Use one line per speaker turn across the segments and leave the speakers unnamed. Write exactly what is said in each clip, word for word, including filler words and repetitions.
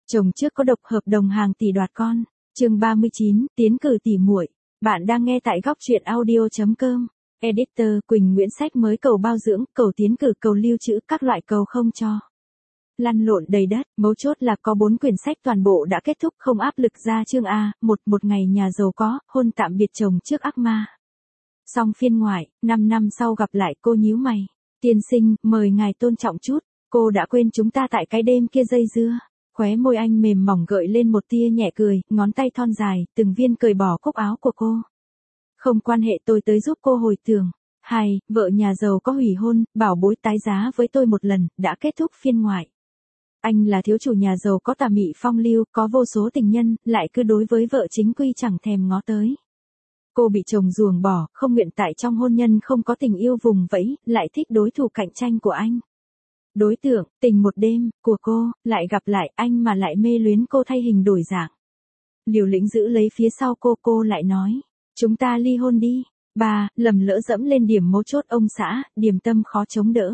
Chồng trước có độc hợp đồng hàng tỷ đoạt con. Chương ba mươi chín, tiến cử tỉ muội. Bạn đang nghe tại góc truyện audio chấm com. Editor Quỳnh Nguyễn sách mới cầu bao dưỡng, cầu tiến cử, cầu lưu trữ, các loại cầu không cho. Lăn lộn đầy đất, mấu chốt là có bốn quyển sách toàn bộ đã kết thúc, không áp lực. Ra chương A, một một ngày nhà giàu có, hôn tạm biệt chồng trước ác ma. Xong phiên ngoại, năm năm sau gặp lại. Cô nhíu mày. Tiên sinh, mời ngài tôn trọng chút. Cô đã quên chúng ta tại cái đêm kia dây dưa. Khóe môi anh mềm mỏng gợi lên một tia nhẹ cười, ngón tay thon dài, từng viên cởi bỏ cúc áo của cô. Không quan hệ, tôi tới giúp cô hồi tưởng. Hai, vợ nhà giàu có hủy hôn, bảo bối tái giá với tôi một lần, đã kết thúc phiên ngoại. Anh là thiếu chủ nhà giàu có tà mị phong lưu, có vô số tình nhân, lại cứ đối với vợ chính quy chẳng thèm ngó tới. Cô bị chồng ruồng bỏ, không nguyện tại trong hôn nhân không có tình yêu vùng vẫy, lại thích đối thủ cạnh tranh của anh. Đối tượng, tình một đêm, của cô, lại gặp lại anh mà lại mê luyến cô thay hình đổi dạng. Liều lĩnh giữ lấy phía sau cô, cô lại nói, chúng ta ly hôn đi. Ba, lầm lỡ dẫm lên điểm mấu chốt ông xã, điềm tâm khó chống đỡ.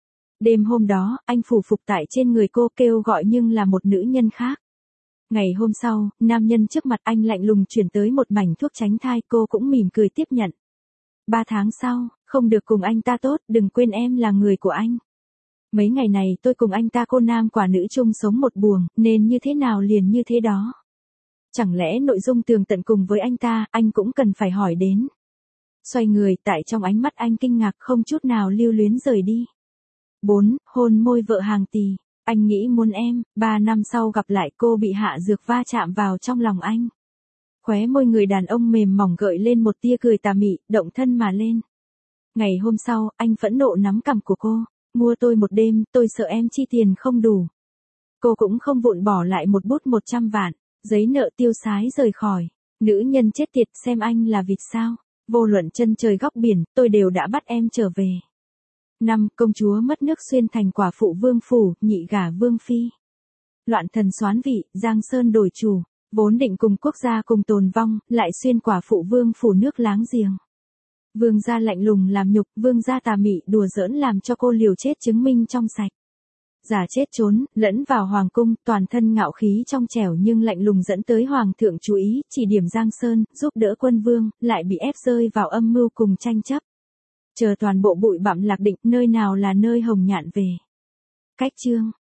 Đêm hôm đó, anh phủ phục tại trên người cô kêu gọi nhưng là một nữ nhân khác. Ngày hôm sau, nam nhân trước mặt anh lạnh lùng chuyển tới một mảnh thuốc tránh thai, cô cũng mỉm cười tiếp nhận. Ba tháng sau, không được cùng anh ta tốt, đừng quên em là người của anh. Mấy ngày này tôi cùng anh ta cô nam quả nữ chung sống một buồng, nên như thế nào liền như thế đó. Chẳng lẽ nội dung tường tận cùng với anh ta, anh cũng cần phải hỏi đến. Xoay người, tại trong ánh mắt anh kinh ngạc không chút nào lưu luyến rời đi. Bốn, hôn môi vợ hàng tỷ. Anh nghĩ muốn em. Ba năm sau gặp lại, cô bị hạ dược va chạm vào trong lòng anh. Khóe môi người đàn ông mềm mỏng gợi lên một tia cười tà mị, động thân mà lên. Ngày hôm sau, anh phẫn nộ nắm cằm của cô. Mua tôi một đêm, tôi sợ em chi tiền không đủ. Cô cũng không vụn bỏ lại một bút một trăm vạn, giấy nợ tiêu sái rời khỏi. Nữ nhân chết tiệt, xem anh là vịt sao. Vô luận chân trời góc biển, tôi đều đã bắt em trở về. Năm, công chúa mất nước xuyên thành quả phụ vương phủ, nhị gả vương phi. Loạn thần soán vị, Giang Sơn đổi chủ, vốn định cùng quốc gia cùng tồn vong, lại xuyên quả phụ vương phủ nước láng giềng. Vương gia lạnh lùng làm nhục, vương gia tà mị đùa giỡn làm cho cô liều chết chứng minh trong sạch. Giả chết trốn, lẫn vào hoàng cung, toàn thân ngạo khí trong trẻo nhưng lạnh lùng dẫn tới hoàng thượng chú ý, chỉ điểm Giang Sơn, giúp đỡ quân vương, lại bị ép rơi vào âm mưu cùng tranh chấp. Chờ toàn bộ bụi bặm lạc định, nơi nào là nơi hồng nhạn về. Cách chương.